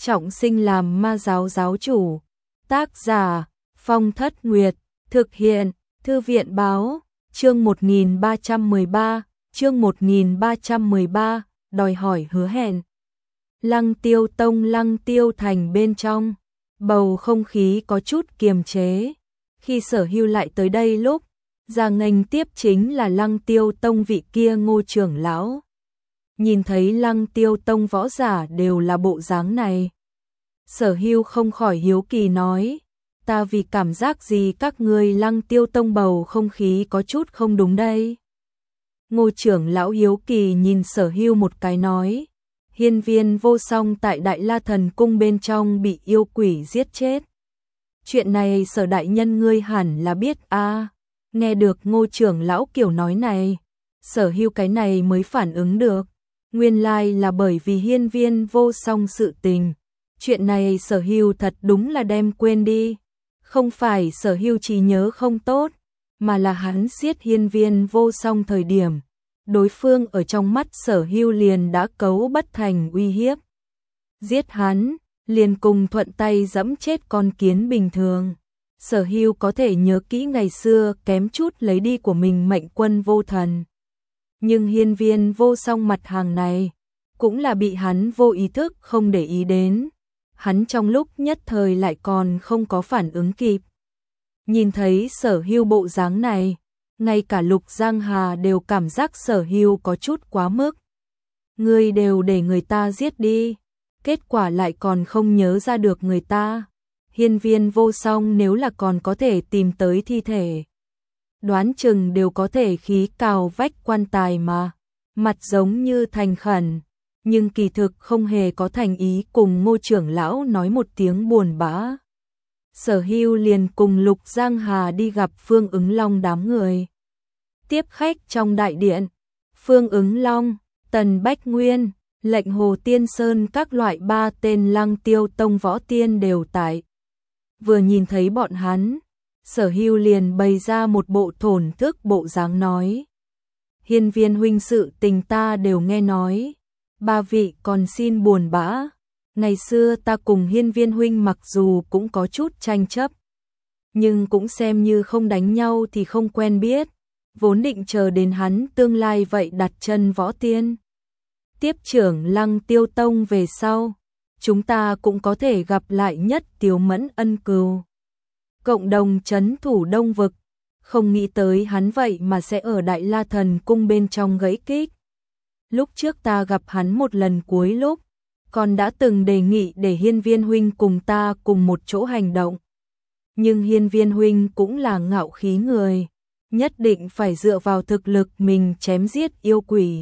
trọng sinh làm ma giáo giáo chủ. Tác giả Phong Thất Nguyệt, thực hiện Thư viện báo, chương 1313, chương 1313, đòi hỏi hứa hẹn. Lăng Tiêu Tông Lăng Tiêu Thành bên trong, bầu không khí có chút kiềm chế. Khi Sở Hưu lại tới đây lúc, ra nghênh tiếp chính là Lăng Tiêu Tông vị kia Ngô trưởng lão. Nhìn thấy Lăng Tiêu Tông võ giả đều là bộ dáng này. Sở Hưu không khỏi hiếu kỳ nói, ta vì cảm giác gì các ngươi Lăng Tiêu Tông bầu không khí có chút không đúng đây. Ngô trưởng lão hiếu kỳ nhìn Sở Hưu một cái nói, hiên viên vô song tại Đại La Thần Cung bên trong bị yêu quỷ giết chết. Chuyện này Sở đại nhân ngươi hẳn là biết a. Nghe được Ngô trưởng lão kiểu nói này, Sở Hưu cái này mới phản ứng được. Nguyên lai là bởi vì hiên viên vô song sự tình. Chuyện này Sở Hưu thật đúng là đem quên đi. Không phải Sở Hưu trí nhớ không tốt, mà là hắn giết hiên viên vô song thời điểm. Đối phương ở trong mắt Sở Hưu liền đã cấu bất thành uy hiếp. Giết hắn, liền cùng thuận tay dẫm chết con kiến bình thường. Sở Hưu có thể nhớ kỹ ngày xưa kém chút lấy đi của mình mệnh quân vô thần. Nhưng hiên viên vô song mặt hàng này, cũng là bị hắn vô ý thức không để ý đến. Hắn trong lúc nhất thời lại còn không có phản ứng kịp. Nhìn thấy Sở Hưu bộ dáng này, ngay cả Lục Giang Hà đều cảm giác Sở Hưu có chút quá mức. Ngươi đều để người ta giết đi, kết quả lại còn không nhớ ra được người ta. Hiên viên vô song nếu là còn có thể tìm tới thi thể, đoán chừng đều có thể khí cào vách quan tài mà. Mặt giống như thành khẩn, nhưng kỳ thực không hề có thành ý cùng Ngô trưởng lão nói một tiếng buồn bã. Sở Hưu liền cùng Lục Giang Hà đi gặp Phương Ứng Long đám người. Tiếp khách trong đại điện, Phương Ứng Long, Tần Bách Nguyên, Lệnh Hồ Tiên Sơn các loại 3 tên Lăng Tiêu Tông võ tiên đều tại. Vừa nhìn thấy bọn hắn, Sở Hưu liền bày ra một bộ thổn thức bộ dáng nói. Hiên viên huynh sự tình ta đều nghe nói, 3 vị còn xin buồn bã. Ngày xưa ta cùng hiên viên huynh mặc dù cũng có chút tranh chấp, nhưng cũng xem như không đánh nhau thì không quen biết, vốn định chờ đến hắn tương lai vậy đặt chân võ tiên. Tiếp trưởng Lăng Tiêu Tông về sau, chúng ta cũng có thể gặp lại nhất Tiếu Mẫn ân cừu. Cộng đồng trấn thủ Đông Vực, không nghĩ tới hắn vậy mà sẽ ở Đại La Thần Cung bên trong gãy kích. Lúc trước ta gặp hắn một lần cuối lúc, còn đã từng đề nghị để hiên viên huynh cùng ta cùng một chỗ hành động. Nhưng hiên viên huynh cũng là ngạo khí người, nhất định phải dựa vào thực lực mình chém giết yêu quỷ.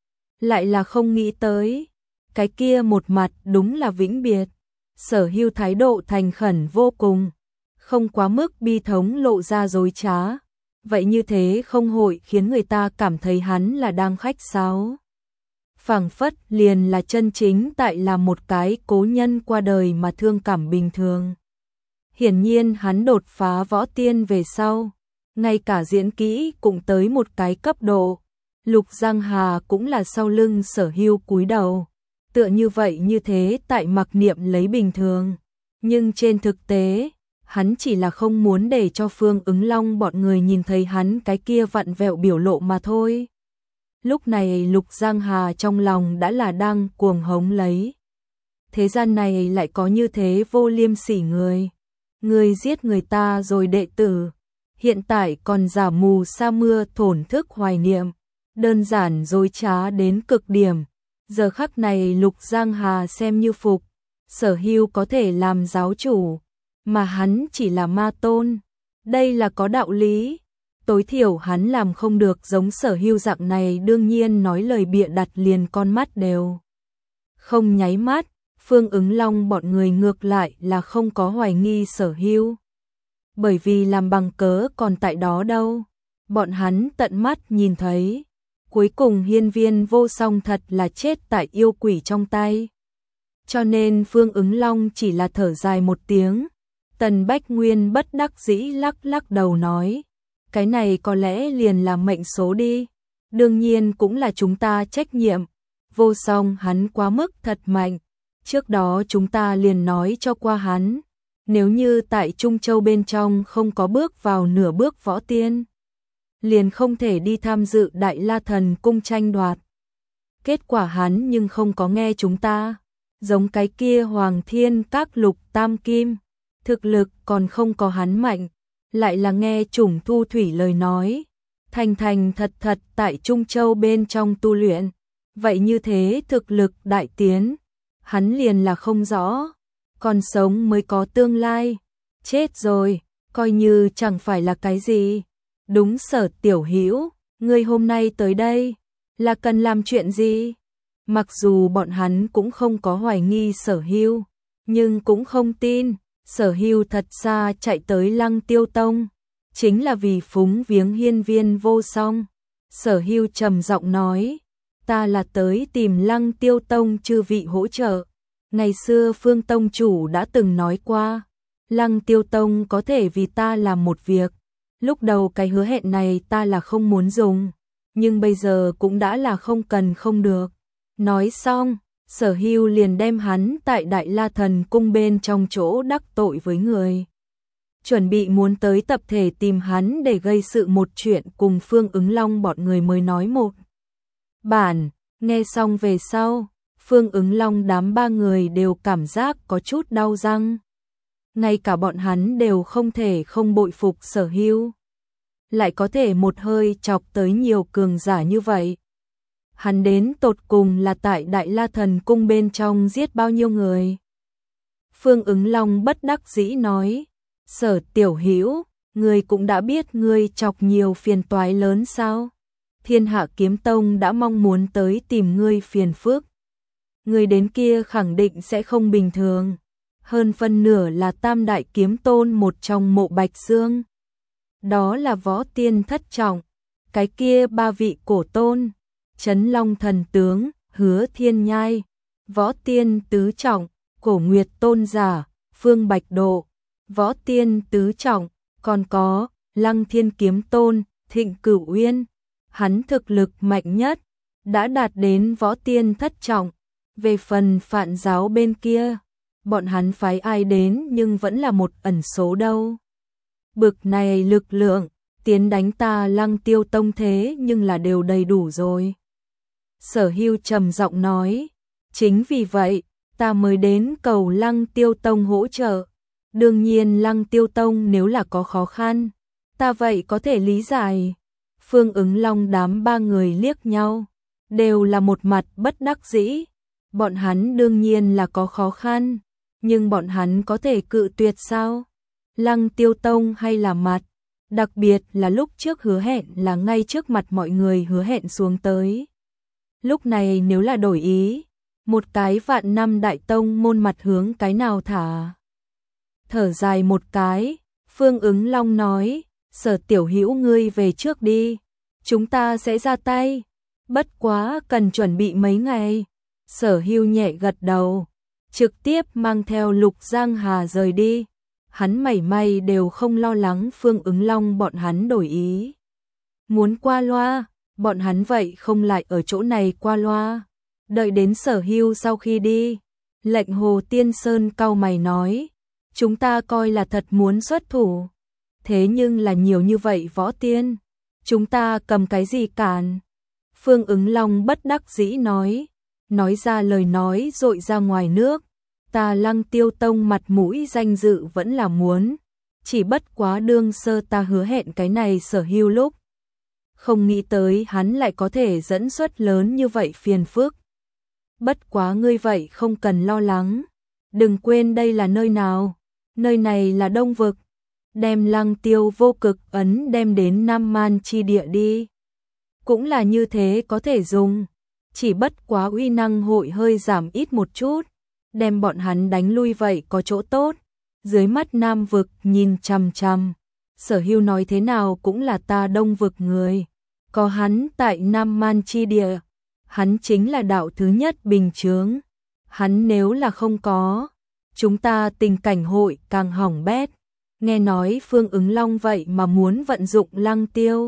Lại là không nghĩ tới, cái kia một mặt đúng là vĩnh biệt. Sở Hưu thái độ thành khẩn vô cùng, không quá mức bi thống lộ ra dối trá. Vậy như thế không hội khiến người ta cảm thấy hắn là đang khách sáo. Phảng phất liền là chân chính tại là một cái cố nhân qua đời mà thương cảm bình thường. Hiển nhiên hắn đột phá võ tiên về sau, ngay cả diễn kỹ cũng tới một cái cấp độ. Lục Giang Hà cũng là sau lưng Sở Hưu cúi đầu, tựa như vậy như thế tại mặc niệm lấy bình thường. Nhưng trên thực tế, hắn chỉ là không muốn để cho Phương Ứng Long bọn người nhìn thấy hắn cái kia vặn vẹo biểu lộ mà thôi. Lúc này Lục Giang Hà trong lòng đã là đang cuồng hống lấy. Thế gian này lại có như thế vô liêm sỉ người. Người giết người ta rồi đệ tử, hiện tại còn giả mù sa mưa thổn thức hoài niệm, đơn giản dối trá đến cực điểm. Giờ khắc này Lục Giang Hà xem như phục, Sở Hưu có thể làm giáo chủ, mà hắn chỉ là ma tôn. Đây là có đạo lý. Tối thiểu hắn làm không được giống Sở Hưu dạng này, đương nhiên nói lời bịa đặt liền con mắt đều không nháy mắt. Phương Ứng Long bọn người ngược lại là không có hoài nghi Sở Hưu, bởi vì làm bằng cớ còn tại đó đâu. Bọn hắn tận mắt nhìn thấy, cuối cùng hiên viên vô song thật là chết tại yêu quỷ trong tay. Cho nên Phương Ứng Long chỉ là thở dài một tiếng. Tần Bách Nguyên bất đắc dĩ lắc lắc đầu nói, cái này có lẽ liền là mệnh số đi, đương nhiên cũng là chúng ta trách nhiệm. Vô song hắn quá mức thật mạnh, Trước đó chúng ta liền nói cho qua hắn, nếu như tại Trung Châu bên trong không có bước vào nửa bước võ tiên, liền không thể đi tham dự Đại La Thần Cung tranh đoạt. Kết quả hắn nhưng không có nghe chúng ta, giống cái kia Hoàng Thiên Các Lục Tam Kim, thực lực còn không có hắn mạnh, lại là nghe Chủng Thu Thủy lời nói, thành thành thật thật tại Trung Châu bên trong tu luyện, vậy như thế thực lực đại tiến, hắn liền là không rõ, còn sống mới có tương lai, chết rồi, coi như chẳng phải là cái gì. Đúng, Sở Tiểu Hữu, ngươi hôm nay tới đây là cần làm chuyện gì? Mặc dù bọn hắn cũng không có hoài nghi Sở Hưu, nhưng cũng không tin, Sở Hưu thật xa chạy tới Lăng Tiêu Tông, chính là vì phúng viếng hiên viên vô song. Sở Hưu trầm giọng nói, ta là tới tìm Lăng Tiêu Tông chư vị hỗ trợ. Ngày xưa Phương Tông chủ đã từng nói qua, Lăng Tiêu Tông có thể vì ta làm một việc. Lúc đầu cái hứa hẹn này ta là không muốn dùng, nhưng bây giờ cũng đã là không cần không được. Nói xong, Sở Hưu liền đem hắn tại Đại La Thần Cung bên trong chỗ đắc tội với người. Chuẩn bị muốn tới tập thể tìm hắn để gây sự một chuyện cùng Phương Ứng Long bọn người mới nói một bản. Nghe xong về sau, Phương Ứng Long đám ba người đều cảm giác có chút đau răng. Ngay cả bọn hắn đều không thể không bội phục Sở Hưu, lại có thể một hơi chọc tới nhiều cường giả như vậy. Hắn đến tột cùng là tại Đại La Thần Cung bên trong giết bao nhiêu người? Phương Ứng Long bất đắc dĩ nói, Sở Tiểu Hữu, ngươi cũng đã biết ngươi chọc nhiều phiền toái lớn sao? Thiên Hạ Kiếm Tông đã mong muốn tới tìm ngươi phiền phức. Ngươi đến kia khẳng định sẽ không bình thường. Hơn phân nửa là Tam Đại Kiếm Tôn một trong Mộ Bạch Dương. Đó là võ tiên thất trọng. Cái kia ba vị cổ tôn, Chấn Long Thần Tướng, Hứa Thiên Nhai, võ tiên tứ trọng, Cổ Nguyệt Tôn Giả, Phương Bạch Độ, võ tiên tứ trọng, còn có Lăng Thiên Kiếm Tôn, Thịnh Cửu Uyên. Hắn thực lực mạnh nhất, đã đạt đến võ tiên thất trọng. Về phần Phạn giáo bên kia, bọn hắn phái ai đến nhưng vẫn là một ẩn số đâu. Bực này lực lượng, tiến đánh ta Lăng Tiêu Tông thế nhưng là đều đầy đủ rồi. Sở Hưu trầm giọng nói, chính vì vậy, ta mới đến cầu Lăng Tiêu Tông hỗ trợ. Đương nhiên Lăng Tiêu Tông nếu là có khó khăn, ta vậy có thể lý giải. Phương Ứng Long đám ba người liếc nhau, đều là một mặt bất đắc dĩ. Bọn hắn đương nhiên là có khó khăn, nhưng bọn hắn có thể cự tuyệt sao? Lăng Tiêu Tông hay là mặt, đặc biệt là lúc trước hứa hẹn là ngay trước mặt mọi người hứa hẹn xuống tới. Lúc này nếu là đổi ý, một cái vạn năm đại tông môn mặt hướng cái nào thả. Thở dài một cái, Phương Ứng Long nói, Sở Tiểu Hữu ngươi về trước đi, chúng ta sẽ ra tay, bất quá cần chuẩn bị mấy ngày. Sở Hưu nhẹ gật đầu, trực tiếp mang theo Lục Giang Hà rời đi. Hắn mảy may đều không lo lắng Phương Ứng Long bọn hắn đổi ý. Muốn qua loa, bọn hắn vậy không lại ở chỗ này qua loa. Đợi đến Sở Hưu sau khi đi, Lệnh Hồ Tiên Sơn cau mày nói, chúng ta coi là thật muốn xuất thủ. Thế nhưng là nhiều như vậy võ tiên, chúng ta cầm cái gì cản? Phương Ứng Long bất đắc dĩ nói ra lời nói dội ra ngoài nước. Ta Lăng Tiêu Tông mặt mũi danh dự vẫn là muốn, chỉ bất quá đương sơ ta hứa hẹn cái này Sở Hưu lúc. Không nghĩ tới hắn lại có thể dẫn xuất lớn như vậy phiền phức. Bất quá ngươi vậy không cần lo lắng, đừng quên đây là nơi nào, nơi này là Đông Vực. Đem Lăng Tiêu vô cực ấn đem đến Nam Man chi địa đi. Cũng là như thế có thể dùng, chỉ bất quá uy năng hội hơi giảm ít một chút, đem bọn hắn đánh lui vậy có chỗ tốt. Dưới mắt Nam Vực nhìn chằm chằm, Sở Hưu nói thế nào cũng là ta Đông Vực người, có hắn tại Nam Man chi địa, hắn chính là đạo thứ nhất bình chướng. Hắn nếu là không có, chúng ta tình cảnh hội càng hỏng bét. Nghe nói Phương Ứng Long vậy mà muốn vận dụng Lăng Tiêu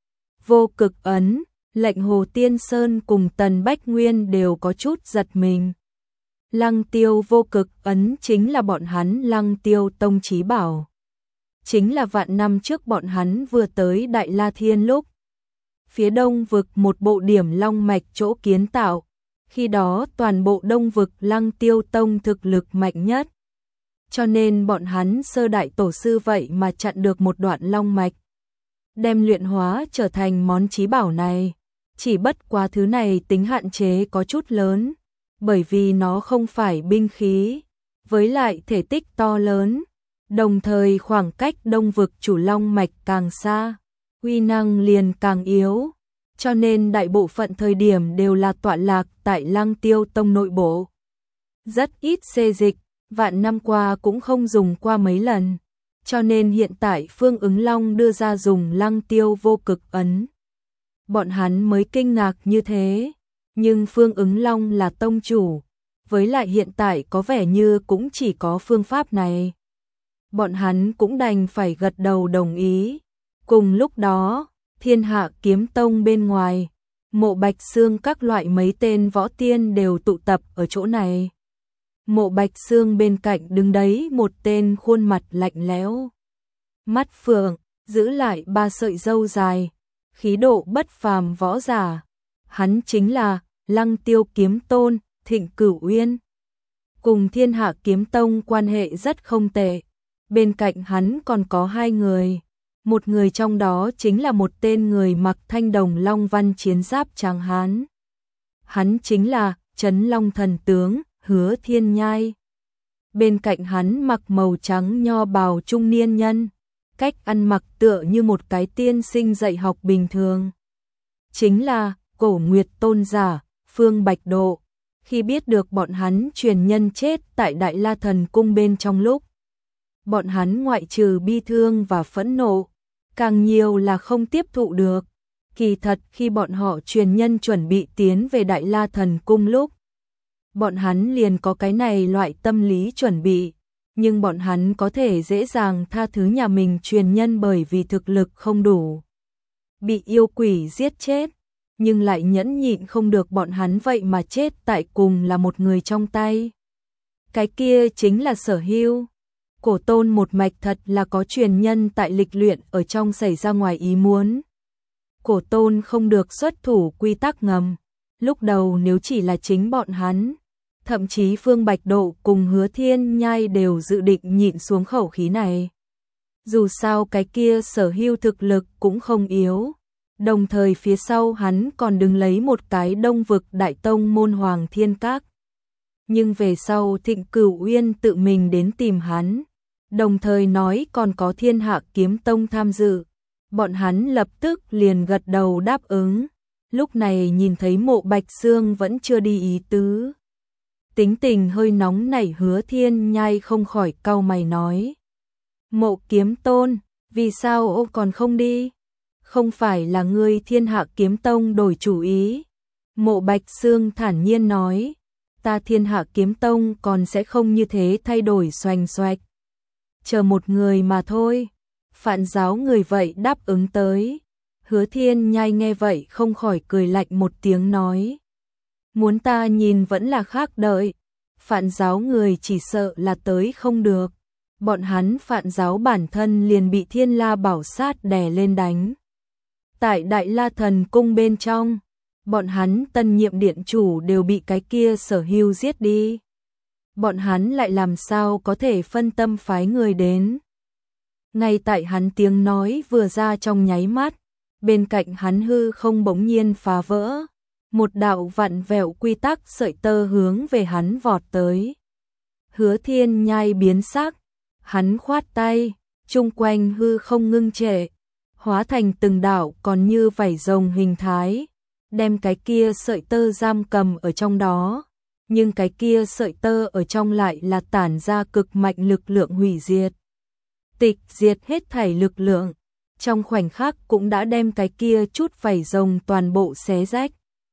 vô cực ấn, Lệnh Hồ Tiên Sơn cùng Tần Bách Nguyên đều có chút giật mình. Lăng Tiêu vô cực ấn chính là bọn hắn Lăng Tiêu tông chí bảo. Chính là vạn năm trước bọn hắn vừa tới Đại La Thiên lúc. Phía đông vực một bộ điểm long mạch chỗ kiến tạo. Khi đó toàn bộ đông vực Lăng Tiêu tông thực lực mạnh nhất. Cho nên bọn hắn sơ đại tổ sư vậy mà chặn được một đoạn long mạch. Đem luyện hóa trở thành món chí bảo này. Chỉ bất quá thứ này tính hạn chế có chút lớn. Bởi vì nó không phải binh khí. Với lại thể tích to lớn. Đồng thời khoảng cách đông vực chủ long mạch càng xa. Uy năng liền càng yếu. Cho nên đại bộ phận thời điểm đều là tọa lạc tại Lăng Tiêu tông nội bộ. Rất ít xê dịch. Vạn năm qua cũng không dùng qua mấy lần. Cho nên hiện tại Phương Ứng Long đưa ra dùng Lăng Tiêu vô cực ấn. Bọn hắn mới kinh ngạc như thế. Nhưng Phương Ứng Long là tông chủ. Với lại hiện tại có vẻ như cũng chỉ có phương pháp này. Bọn hắn cũng đành phải gật đầu đồng ý. Cùng lúc đó, Thiên Hạ Kiếm Tông bên ngoài, Mộ Bạch Xương các loại mấy tên võ tiên đều tụ tập ở chỗ này. Mộ Bạch Xương bên cạnh đứng đấy một tên khuôn mặt lạnh lẽo. Mắt phượng, giữ lại 3 sợi râu dài, khí độ bất phàm võ giả. Hắn chính là Lăng Tiêu Kiếm Tôn, Thịnh Cửu Uyên. Cùng Thiên Hạ Kiếm Tông quan hệ rất không tệ. Bên cạnh hắn còn có 2 người. Một người trong đó chính là một tên người mặc thanh đồng long văn chiến giáp tráng hán. Hắn chính là Trấn Long Thần Tướng, Hứa Thiên Nhai. Bên cạnh hắn mặc màu trắng nho bào trung niên nhân. Cách ăn mặc tựa như một cái tiên sinh dạy học bình thường. Chính là Cổ Nguyệt Tôn giả, Phương Bạch Độ. Khi biết được bọn hắn truyền nhân chết tại Đại La Thần Cung bên trong lúc. Bọn hắn ngoại trừ bi thương và phẫn nộ. Càng nhiều là không tiếp thụ được. Kỳ thật khi bọn họ truyền nhân chuẩn bị tiến về Đại La Thần Cung lúc. Bọn hắn liền có cái này loại tâm lý chuẩn bị. Nhưng bọn hắn có thể dễ dàng tha thứ nhà mình truyền nhân bởi vì thực lực không đủ. Bị yêu quỷ giết chết. Nhưng lại nhẫn nhịn không được bọn hắn vậy mà chết tại cùng là một người trong tay. Cái kia chính là Sở Hưu. Cổ Tôn một mạch thật là có truyền nhân tại lịch luyện ở trong xảy ra ngoài ý muốn. Cổ Tôn không được xuất thủ quy tắc ngầm. Lúc đầu nếu chỉ là chính bọn hắn, thậm chí Phương Bạch Độ cùng Hứa Thiên Nhai đều dự định nhịn xuống khẩu khí này. Dù sao cái kia Sở Hưu thực lực cũng không yếu. Đồng thời phía sau hắn còn đứng lấy một cái đông vực đại tông môn Hoàng Thiên Các. Nhưng về sau Thịnh Cửu Uyên tự mình đến tìm hắn. Đồng thời nói còn có Thiên Hạ Kiếm Tông tham dự. Bọn hắn lập tức liền gật đầu đáp ứng. Lúc này nhìn thấy Mộ Bạch Xương vẫn chưa đi ý tứ. Tính tình hơi nóng nảy Hứa Thiên Nhai không khỏi cau mày nói. Mộ Kiếm Tôn, vì sao ô còn không đi? Không phải là ngươi Thiên Hạ Kiếm Tông đổi chủ ý. Mộ Bạch Xương thản nhiên nói. Ta Thiên Hạ Kiếm Tông còn sẽ không như thế thay đổi xoành xoạch. Chờ một người mà thôi. Phạn giáo người vậy đáp ứng tới. Hứa Thiên Nhai nghe vậy không khỏi cười lạnh một tiếng nói. Muốn ta nhìn vẫn là khác đợi. Phạn giáo người chỉ sợ là tới không được. Bọn hắn Phạn giáo bản thân liền bị Thiên La Bảo Sát đè lên đánh. Tại Đại La Thần Cung bên trong, bọn hắn tân nhiệm điện chủ đều bị cái kia Sở Hưu giết đi. Bọn hắn lại làm sao có thể phân tâm phái người đến. Ngay tại hắn tiếng nói vừa ra trong nháy mắt, bên cạnh hắn hư không bỗng nhiên phá vỡ. Một đạo vặn vẹo quy tắc sợi tơ hướng về hắn vọt tới. Hứa Thiên Nhai biến sắc, hắn khoát tay, chung quanh hư không ngưng trệ, hóa thành từng đạo còn như vảy rồng hình thái, đem cái kia sợi tơ giam cầm ở trong đó. Nhưng cái kia sợi tơ ở trong lại là tản ra cực mạnh lực lượng hủy diệt. Tịch diệt hết thảy lực lượng, trong khoảnh khắc cũng đã đem cái kia chút vảy rồng toàn bộ xé rách.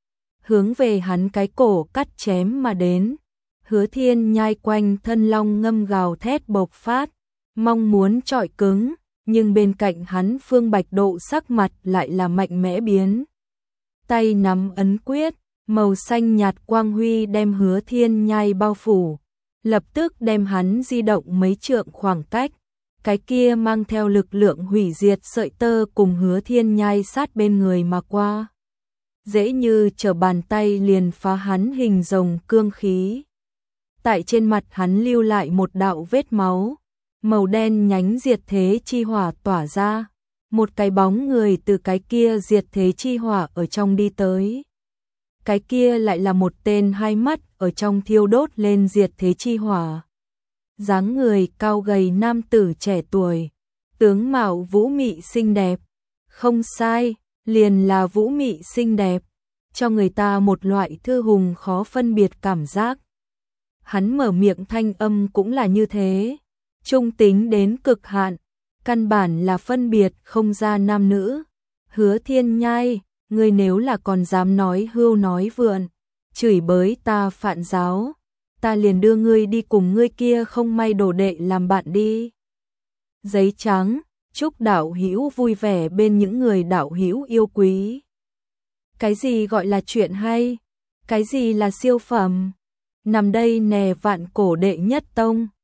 Hướng về hắn cái cổ cắt chém mà đến. Hứa Thiên Nhai quanh thân long ngâm gào thét bộc phát, mong muốn trọi cứng, nhưng bên cạnh hắn Phương Bạch Độ sắc mặt lại là mạnh mẽ biến. Tay nắm ấn quyết, Màu xanh nhạt quang huy đem Hứa Thiên Nhai bao phủ, lập tức đem hắn di động mấy trượng khoảng cách. Cái kia mang theo lực lượng hủy diệt sợi tơ cùng Hứa Thiên Nhai sát bên người mà qua. Dễ như trở bàn tay liền phá hắn hình rồng cương khí. Tại trên mặt hắn lưu lại một đạo vết máu, màu đen nhánh diệt thế chi hỏa tỏa ra. Một cái bóng người từ cái kia diệt thế chi hỏa ở trong đi tới. Cái kia lại là một tên hai mắt ở trong thiêu đốt lên diệt thế chi hỏa. Dáng người cao gầy nam tử trẻ tuổi, tướng mạo vũ mị xinh đẹp. Không sai, liền là vũ mị xinh đẹp, cho người ta một loại thư hùng khó phân biệt cảm giác. Hắn mở miệng thanh âm cũng là như thế, trung tính đến cực hạn, căn bản là phân biệt không ra nam nữ. Hứa Thiên Nhai, ngươi nếu là còn dám nói hưu nói vượn, chửi bới ta Phạn giáo, ta liền đưa ngươi đi cùng ngươi kia không may đồ đệ làm bạn đi. Giấy trắng, chúc đạo hữu vui vẻ bên những người đạo hữu yêu quý. Cái gì gọi là chuyện hay? Cái gì là siêu phẩm? Nằm đây nè vạn cổ đệ nhất tông.